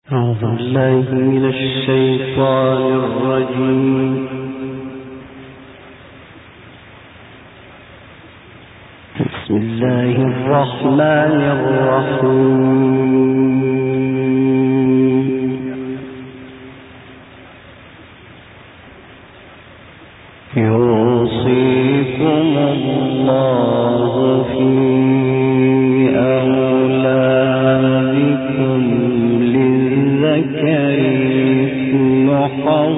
أعوذ بالله من الشيطان الرجيم. بسم الله الرحمن الرحيم. يوصيكم الله في أولادكم للذكر مثل حظ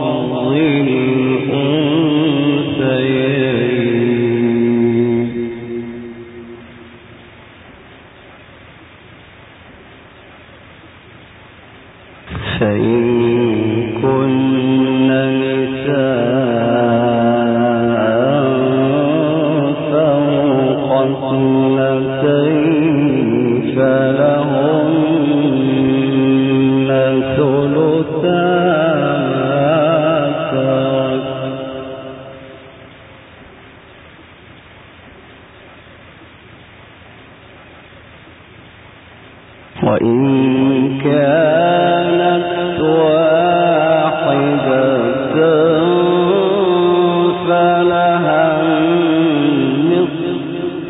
الأنثيين. فإن كن نساء فوق اثنتين فلهن ثلثا ما ترك، وإن كانت واحدة فلها النصف،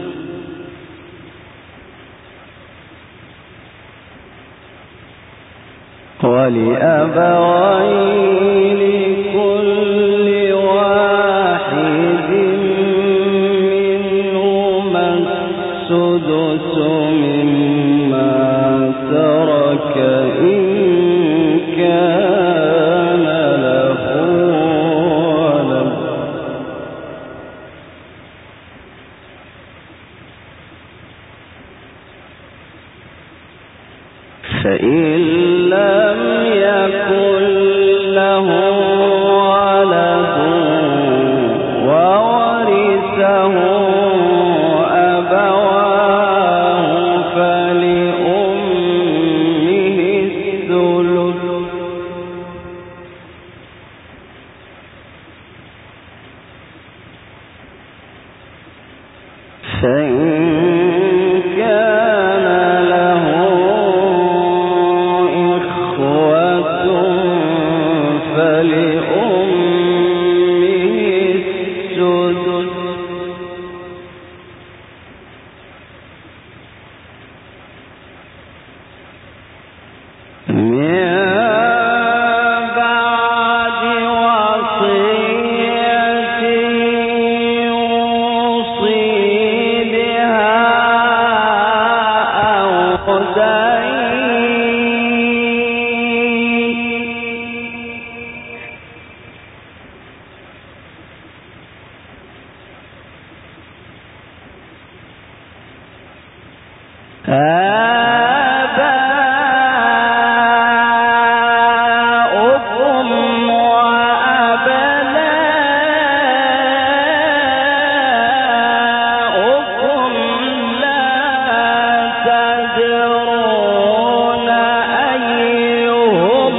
ولأبويه لكل واحد منهما السدس مما ترك إن كان له ولد، فإن لم يكن له ولد وورثه أبواه فلأمه الثلث، فإن كان له إخوة فلأمه السدس، من بعد وصية يوصي بها أو دين، آباؤكم وأبناؤكم لا تدرون أيهم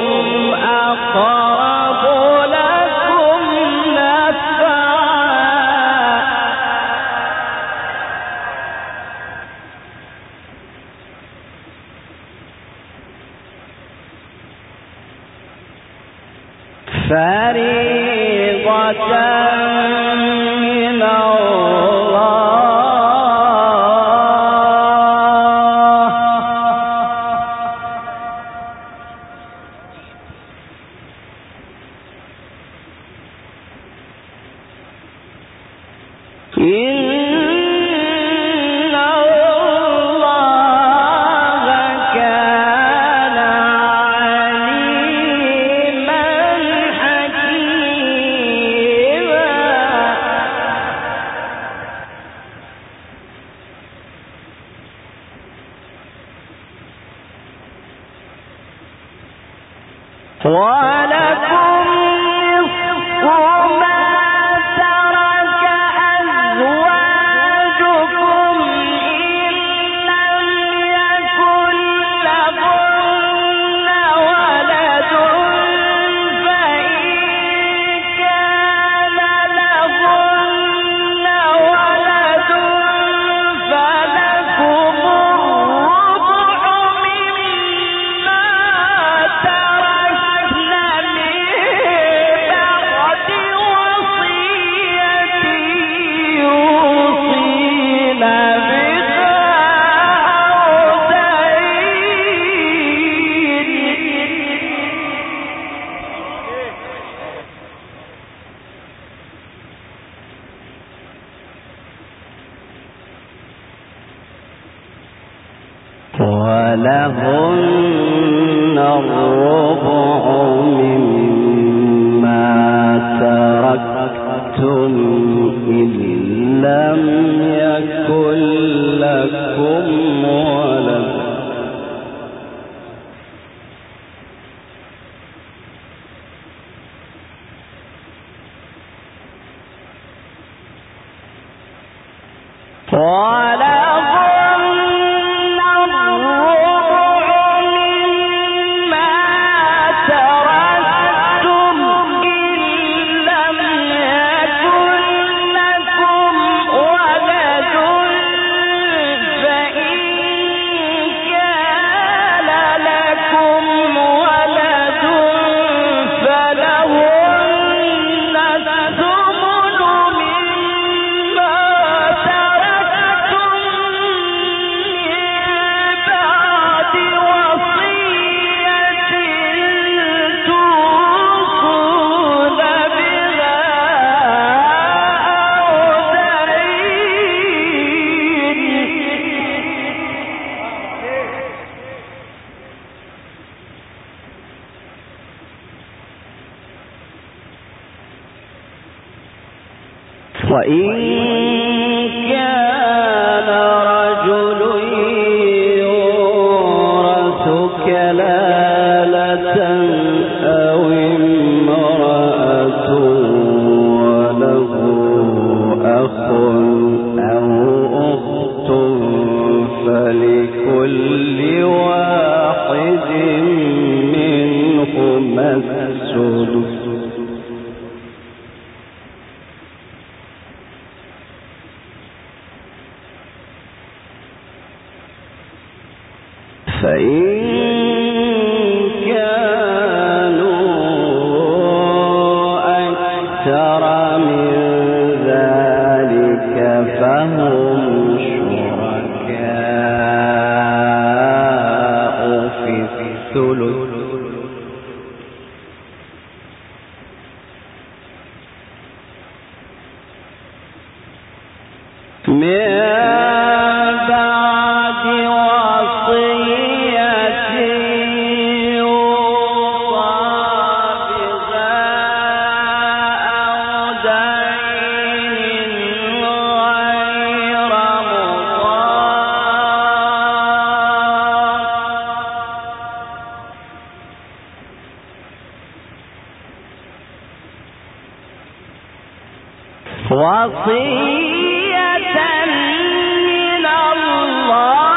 أقرب لكم نفعا، فريضة من الله، إن الله كان عليما حكيما. ولكم نصف ما ترك أزواجكم إن لم يكن لهن ولد، فإن كان لهن ولد فلكم الربع مما الربع مما تركتم إن لم يكن لكم ولد وإن كان رجل يورث كلالة أو امرأة وله أخ أو أخت فلكل واحد منهما السدس فإن كانوا أكثر من ذلك فهم شركاء في الثلث وصية من الله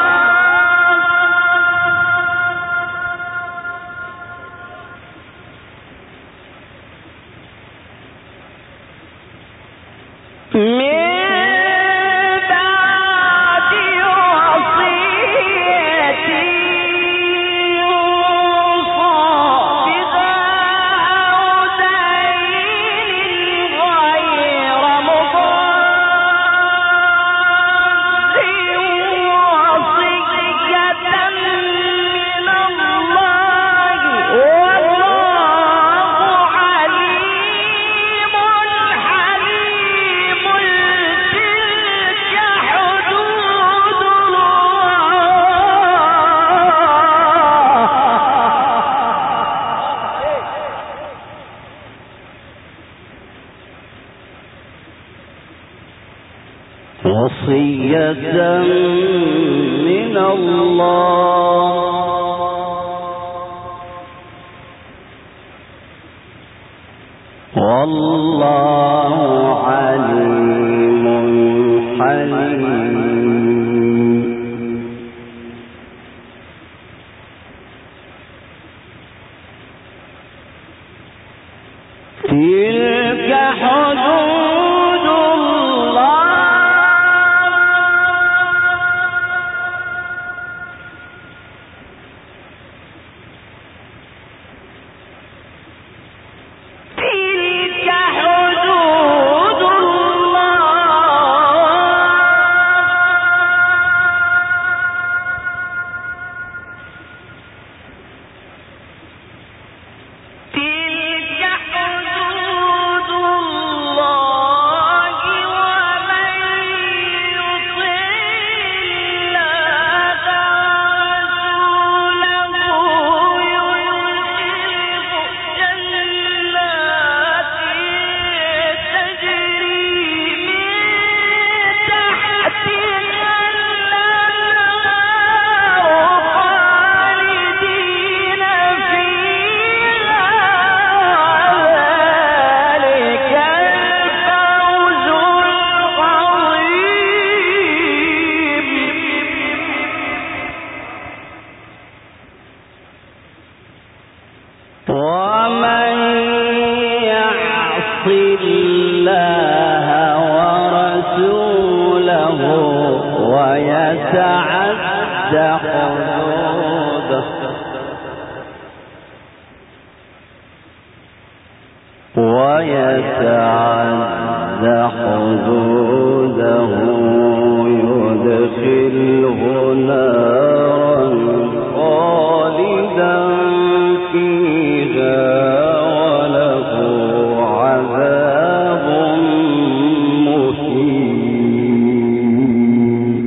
وصية من الله والله عليم حليم تلك حدود الله تلك حدود الله ومن يعص الله ورسوله ويتعد حدوده يدخله نارا خالدا فيها وله عذاب مهين.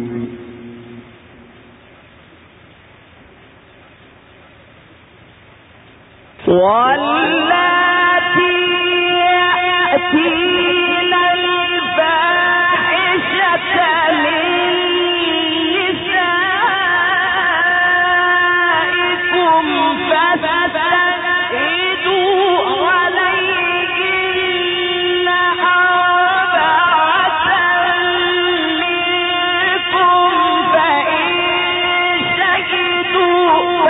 واللاتي يأتين الفاحشة من نسائكم فاستشهدوا عليهن أربعة منكم فإن شهدوا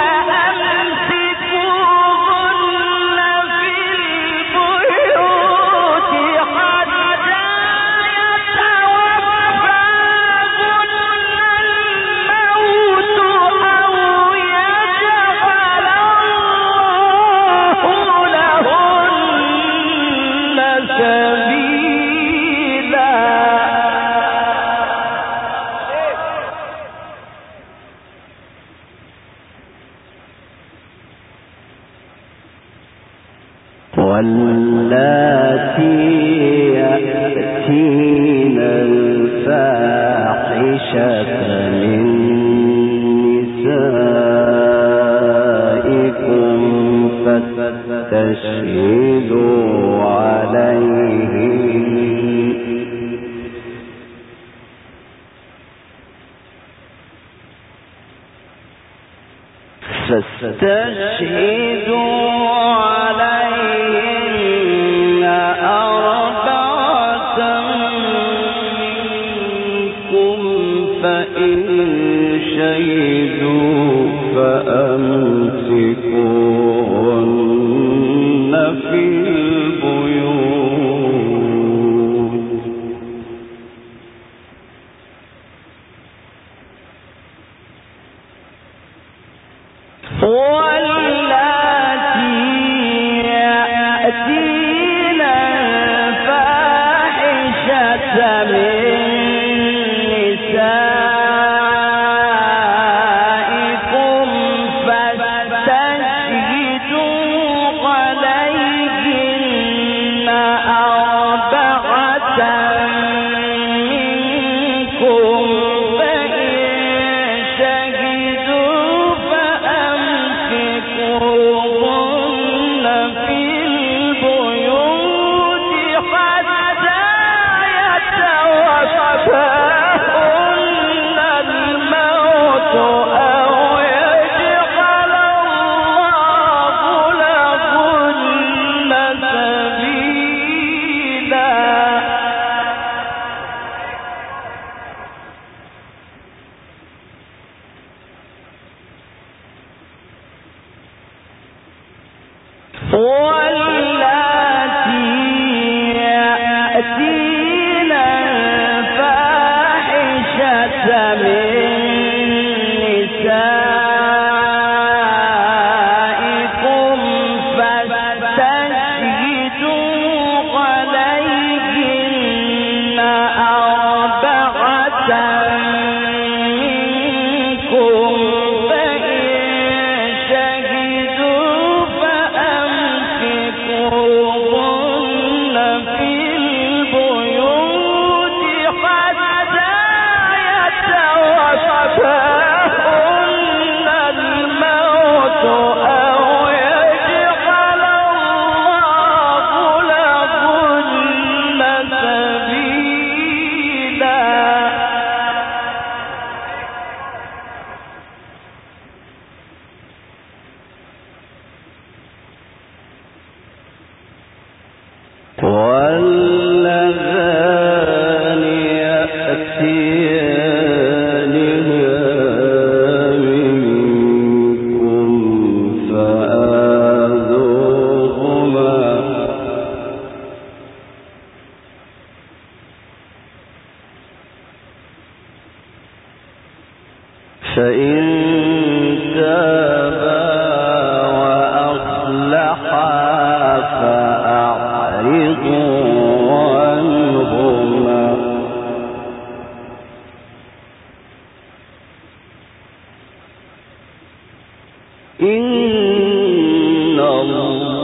فأمسكوهن في البيوت حتى يتوفاهن الموت أو يجعل الله لهن سبيلا. واللاتي يأتين الفاحشة من نسائكم فاستشهدوا عليهن أربعة منكم فإن شهدوا فأمسكوهن في البيوت واللاتي يأتين الفاحشة من نسائكم فاستشهدوا عليهن أربعة منكم فإن شهدوا فأمسكوهن في البيوت حتى يتوفاهن الموت أو يجعل الله لهن سبيلا. واللاتي يأتين الفاحشة من نسائكم فاستشهدوا عليهن أربعة منكم فإن شهدوا فأمسكوهن في البيوت حتى يتوفاهن الموت أو يجعل الله لهن سبيلا. واللذان يأتيانها منكم فآذوهما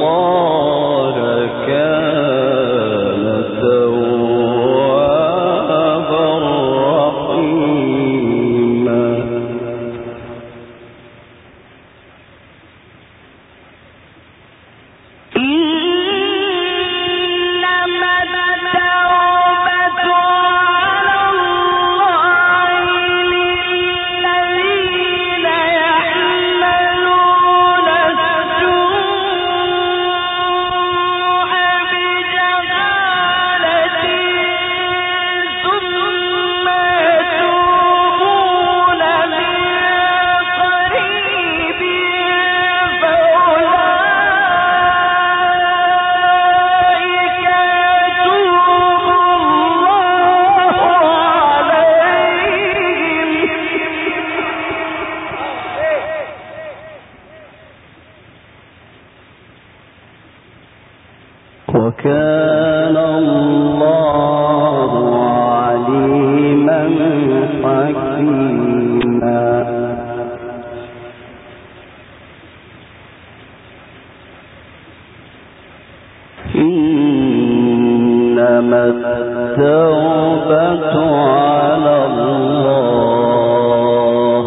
الله كان توابا رحيما. وكان الله عليما حكيما. إنما التوبة على الله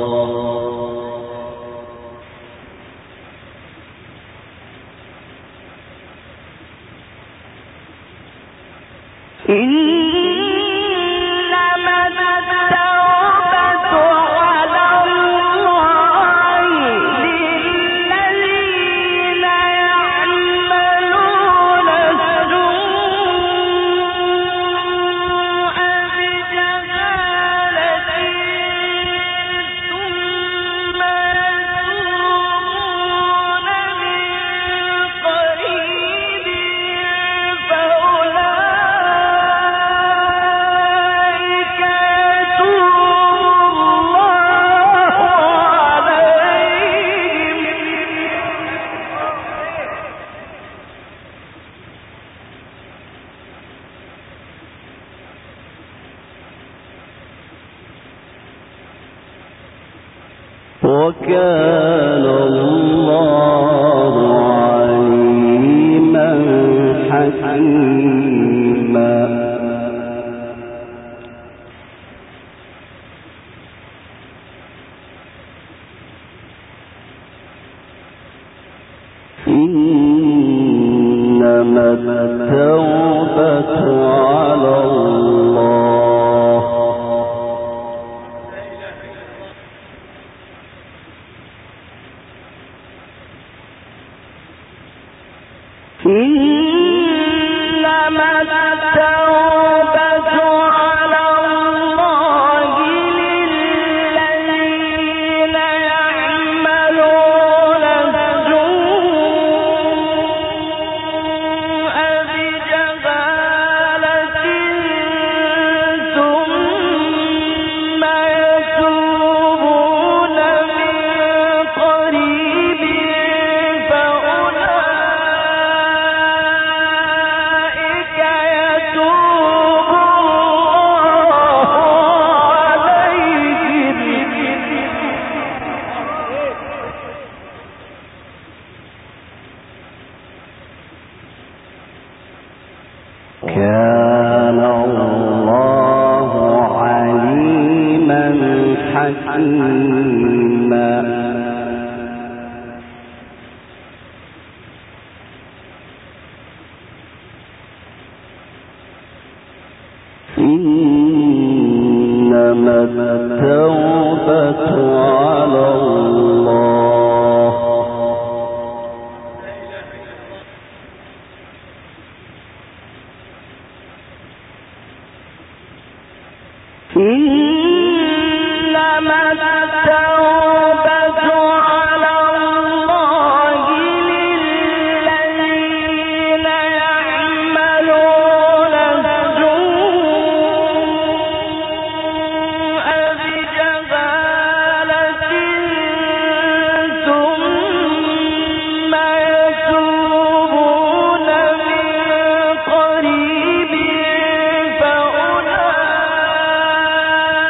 وكان الله عليما حكيما. إنما التوبة على الله إنما التوبة على الله للذين يعملون السوء بجهالة ثم يتوبون من قريب فأولئك يتوب الله عليهم. كان الله عليما حكيما. إنما التوبة على الله إنما التوبة على الله للذين يعملون السوء بجهالة ثم يتوبون من قريب فأولئك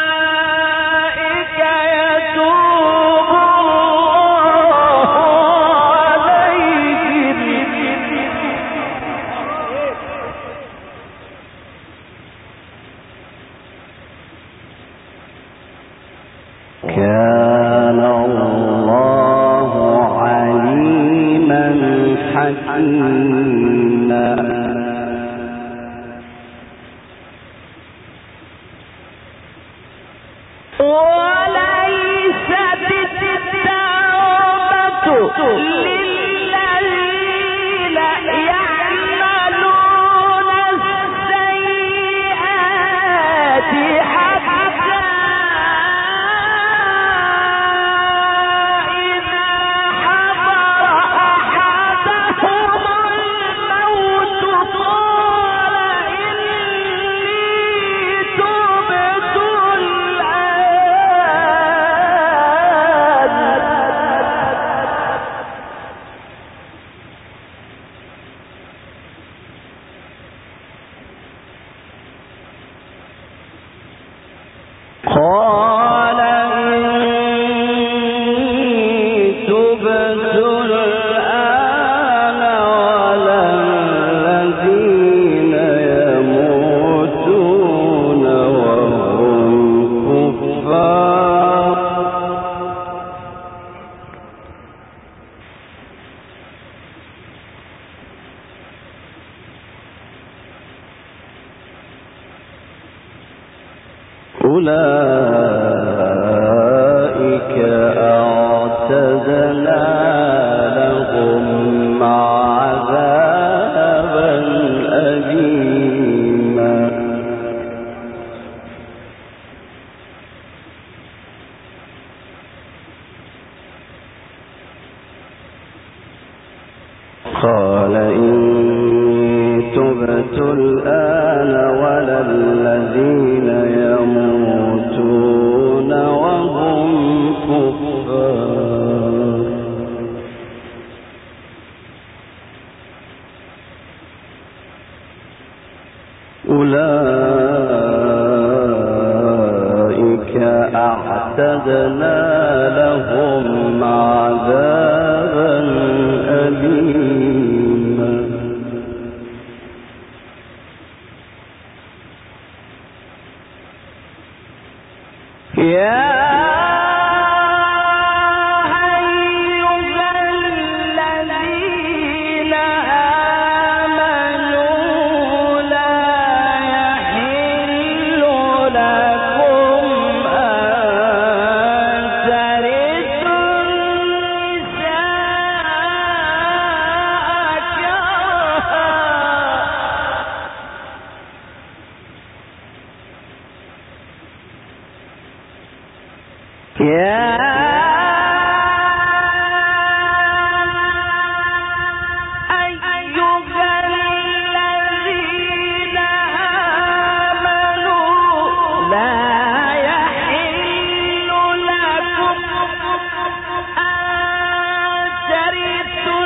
حكيما وليست التوبة للذين يعملون السيئات حتى إذا حضر أحدهم الموت قال إني تبت قال إني تبت الآن ولا الذين يموتون وهم كفار أولئك أعتدنا لهم عذابا أليما قال إني تبت الآن ولا الذين يموتون وهم كفار أولئك أعتدنا لهم عذابا أليما يا أيها الذين آمنوا لا يحل لكم أن ترثوا النساء كرها يا أيها الذين آمنوا لا يحل لكم أن ترثوا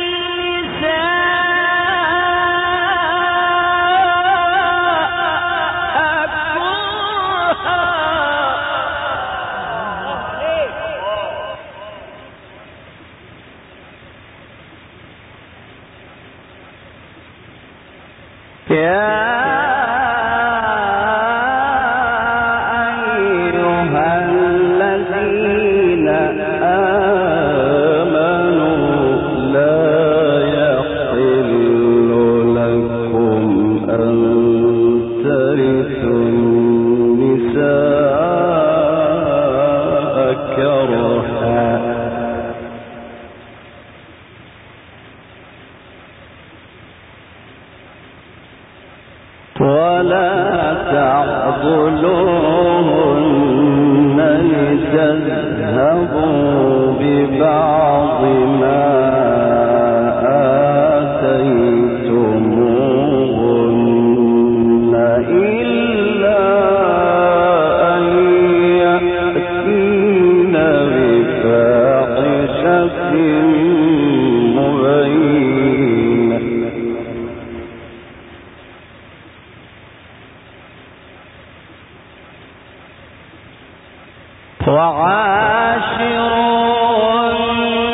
النساء كرها يا أيها الذين آمنوا لا يحل لكم أن ترثوا النساء كرها ولا تعضلوهن لتذهبوا ببعض ما آتيتموهن إلا أن يأتين بفاحشة مبينة وعاشرون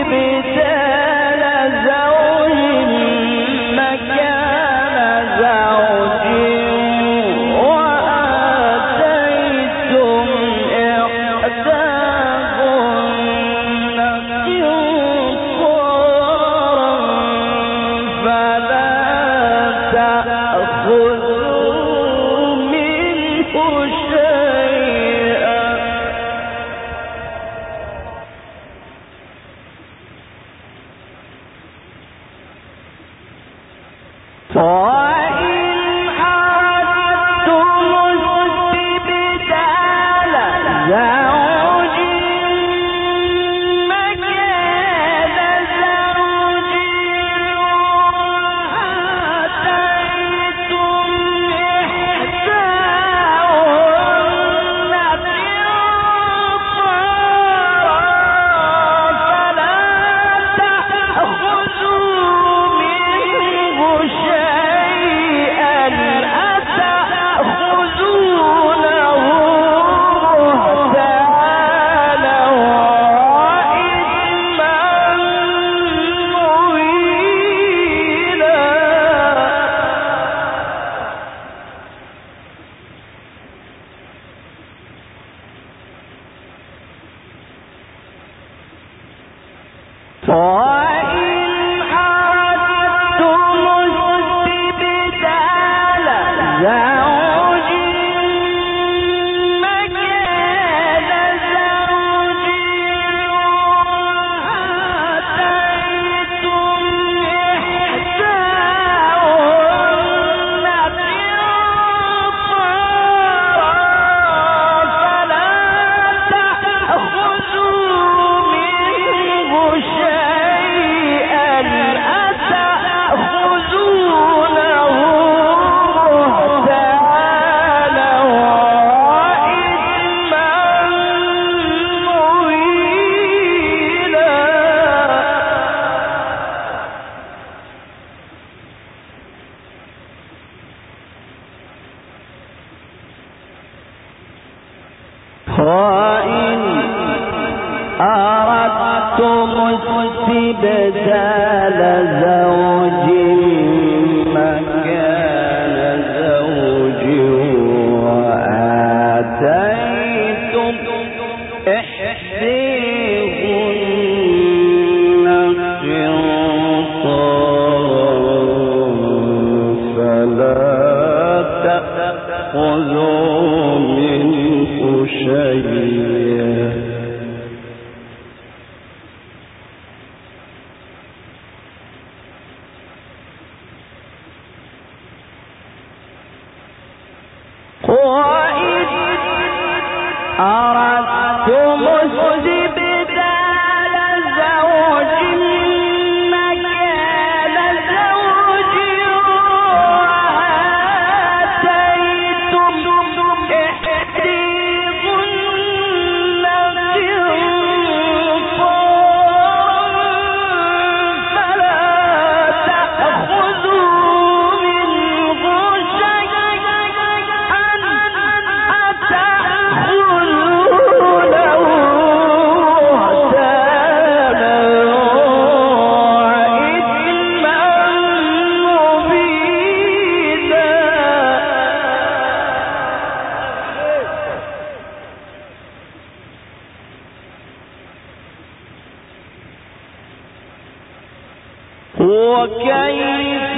وكيف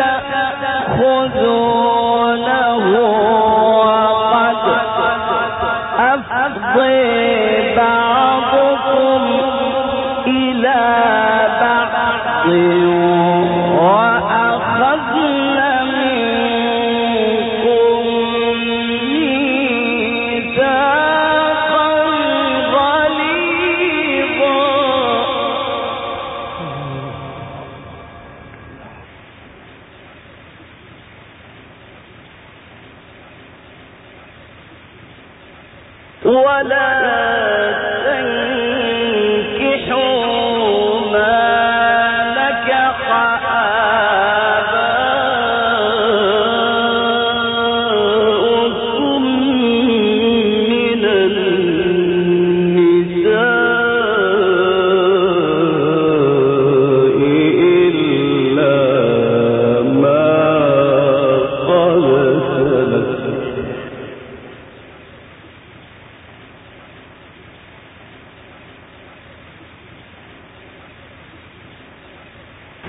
تأخذونه وقد أفضي بعضكم إلى بعض وأخذن منكم ميثاقا غليظا. ولا تنكحوا ما نكح آباؤكم من النساء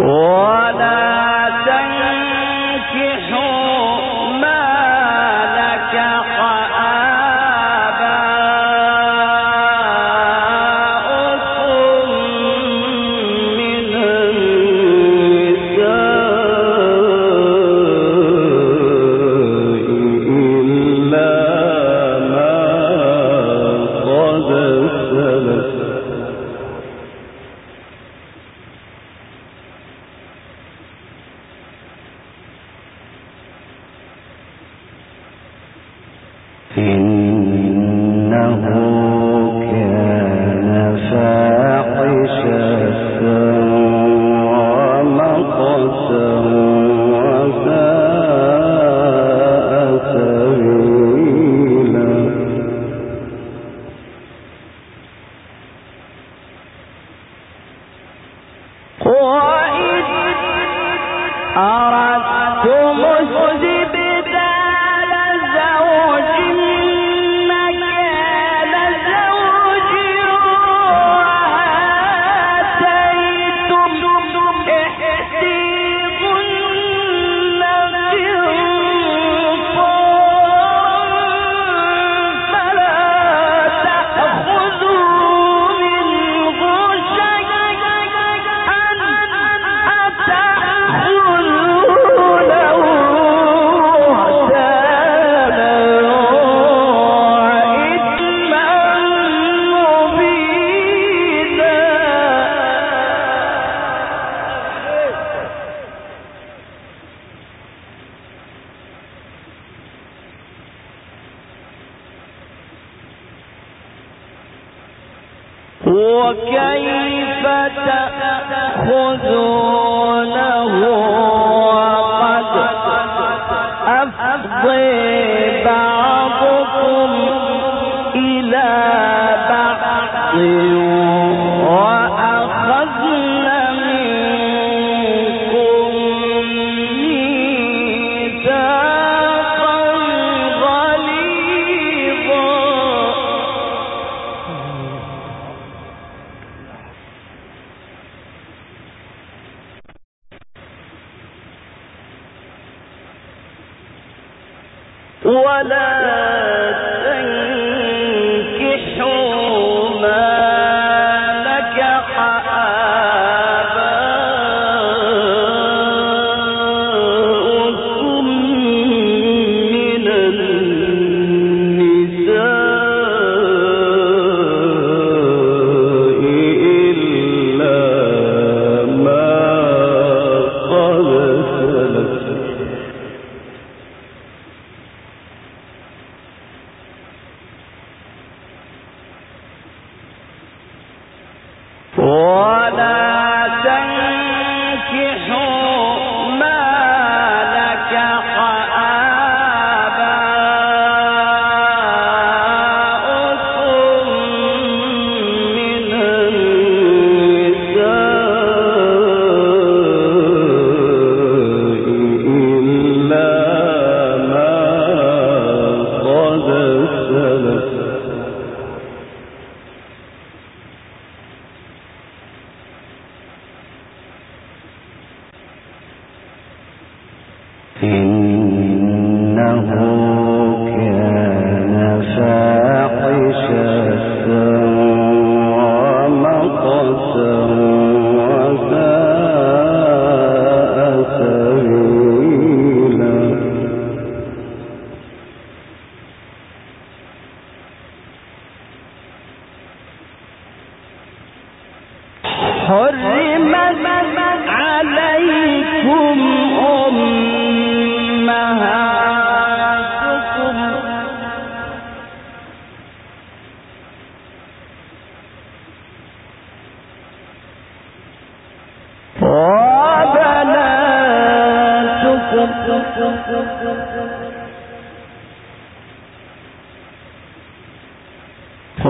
وكيف تأخذونه وقد أفضي بعضكم إلى بعض وأخذن منكم ميثاقا غليظا. ولا تنكحوا ما نكح آباؤكم من النساء إلا ما قد سلف. ولا تنكحوا ما نكح آباؤكم من النساء إلا ما قد سلف. إنه كان فاحشة ومقتا وساء سبيلا. حرمت عليكم أمهاتكم وبناتكم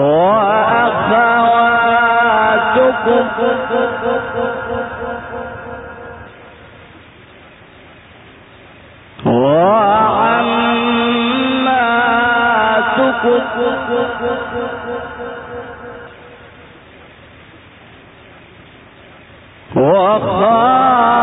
وأخواتكم وعماتكم وخالاتكم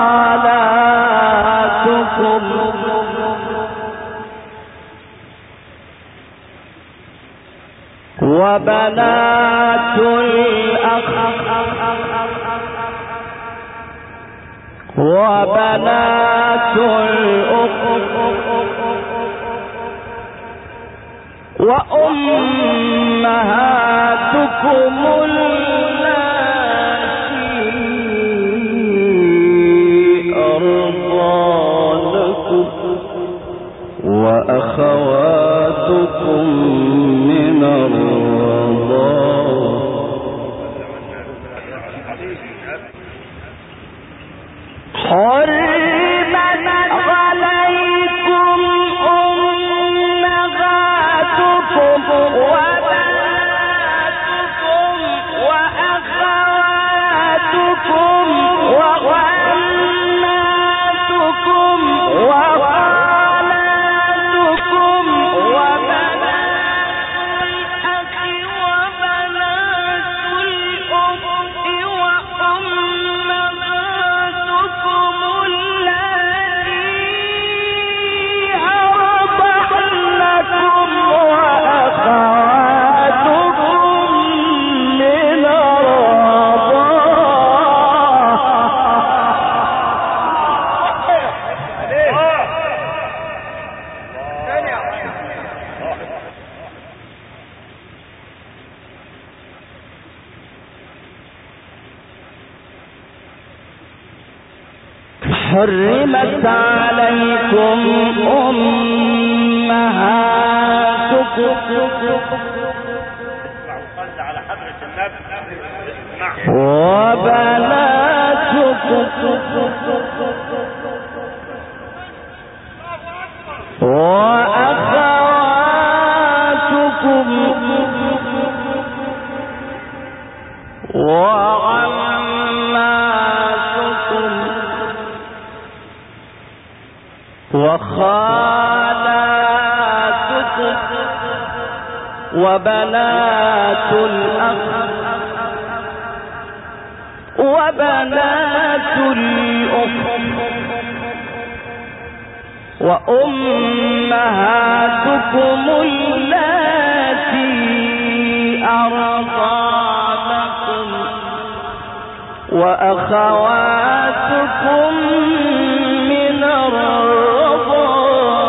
وبنات الأخ وبنات الأخت وأمهاتكم اللاتي أرضعنكم وأخواتكم من الرضاعة حرمت عليكم أمهاتكم وبناتكم وأخواتكم وعماتكم وخالاتكم وبنات الأخ وبنات الأخت وأمهاتكم اللاتي أرضعنكم وأخواتكم من حرمت عليكم أمهاتكم وبناتكم وأخواتكم وعماتكم وخالاتكم وبنات الأخ وبنات الأخت وأمهاتكم اللاتي أرضعنكم وأخواتكم من الرضاعة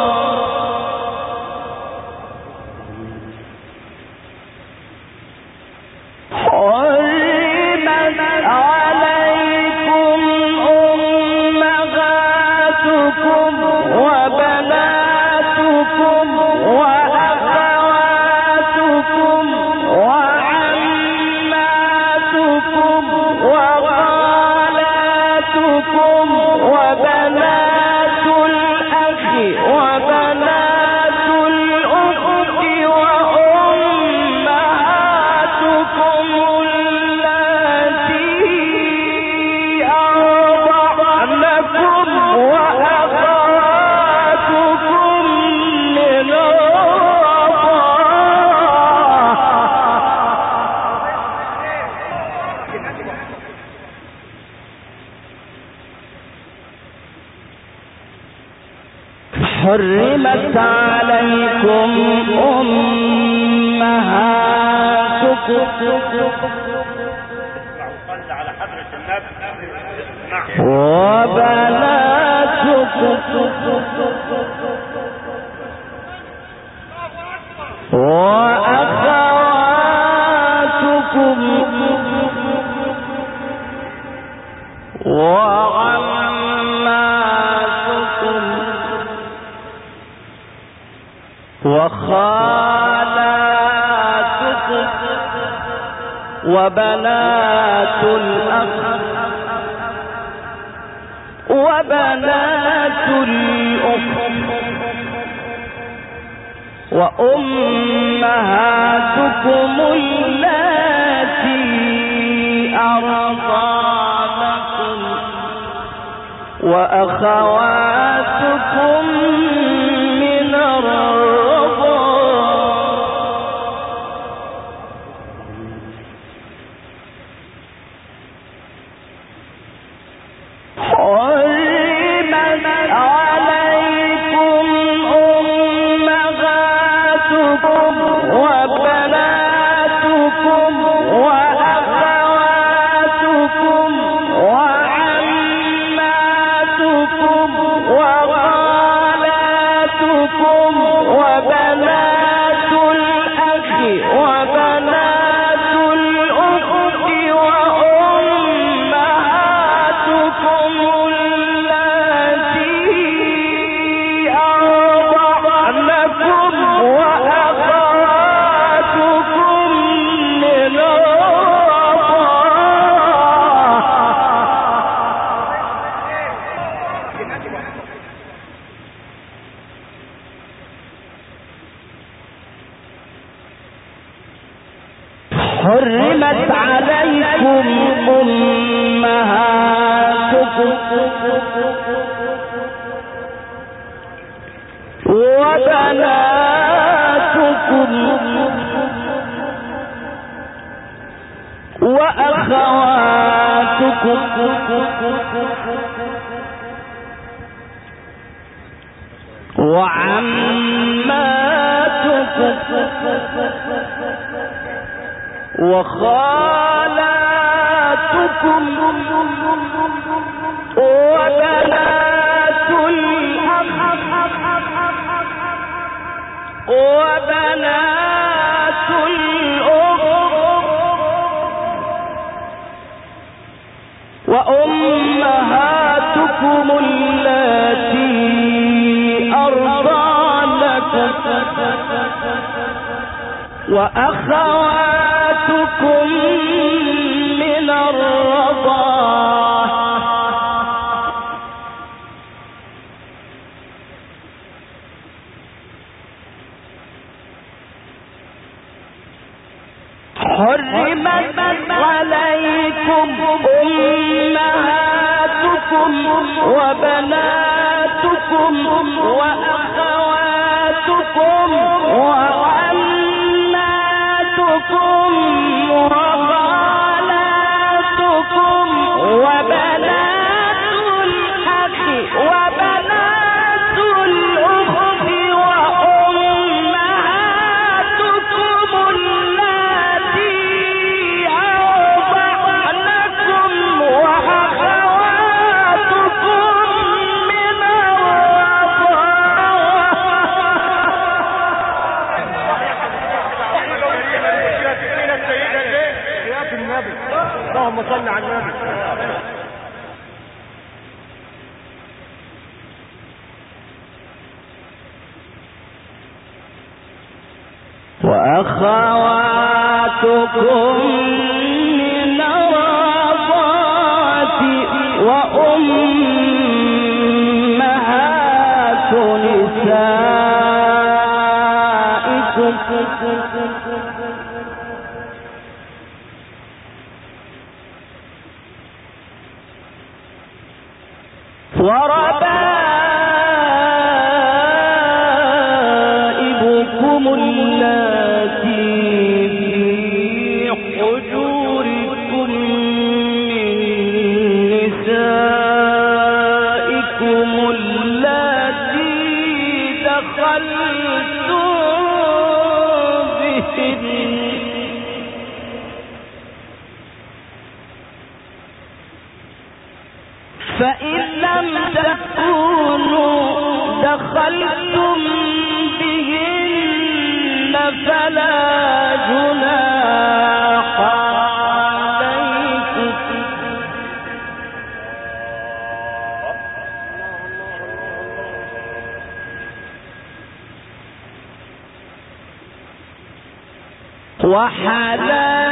حرمت عليكم أمهاتكم وبناتكم وأخواتكم وعماتكم وخالاتكم وبنات الأخ وبنات الأخت وأمهاتكم اللاتي أرضعنكم وأخواتكم من حرمت عليكم أمهاتكم وبناتكم وأخواتكم وعماتكم وخالاتكم وبنات الأخ وبنات الأخت وأمهاتكم اللاتي أرضعنكم وأخواتكم من الرضاعة حرمت عليكم وعماتكم وخالاتكم وبنات الأخ وبنات الأخت وأمهاتكم اللاتي أرضعنكم وأخواتكم من الرضاعة حرمت عليكم أمهاتكم وبناتكم وأخواتكم وعماتكم وخالاتكم وبنات الأخ وبنات الأخت وأمهاتكم اللاتي أرضعنكم وأخواتكم من النبي. اللهم صل على النبي. وأخواتكم من الرضاعة وأمهات نسائكم وربائبكم اللاتي في حجوركم من نسائكم اللاتي دخلتم بهن فإن لم تكونوا دخلتم بهن فلا جناح عليكم وحلال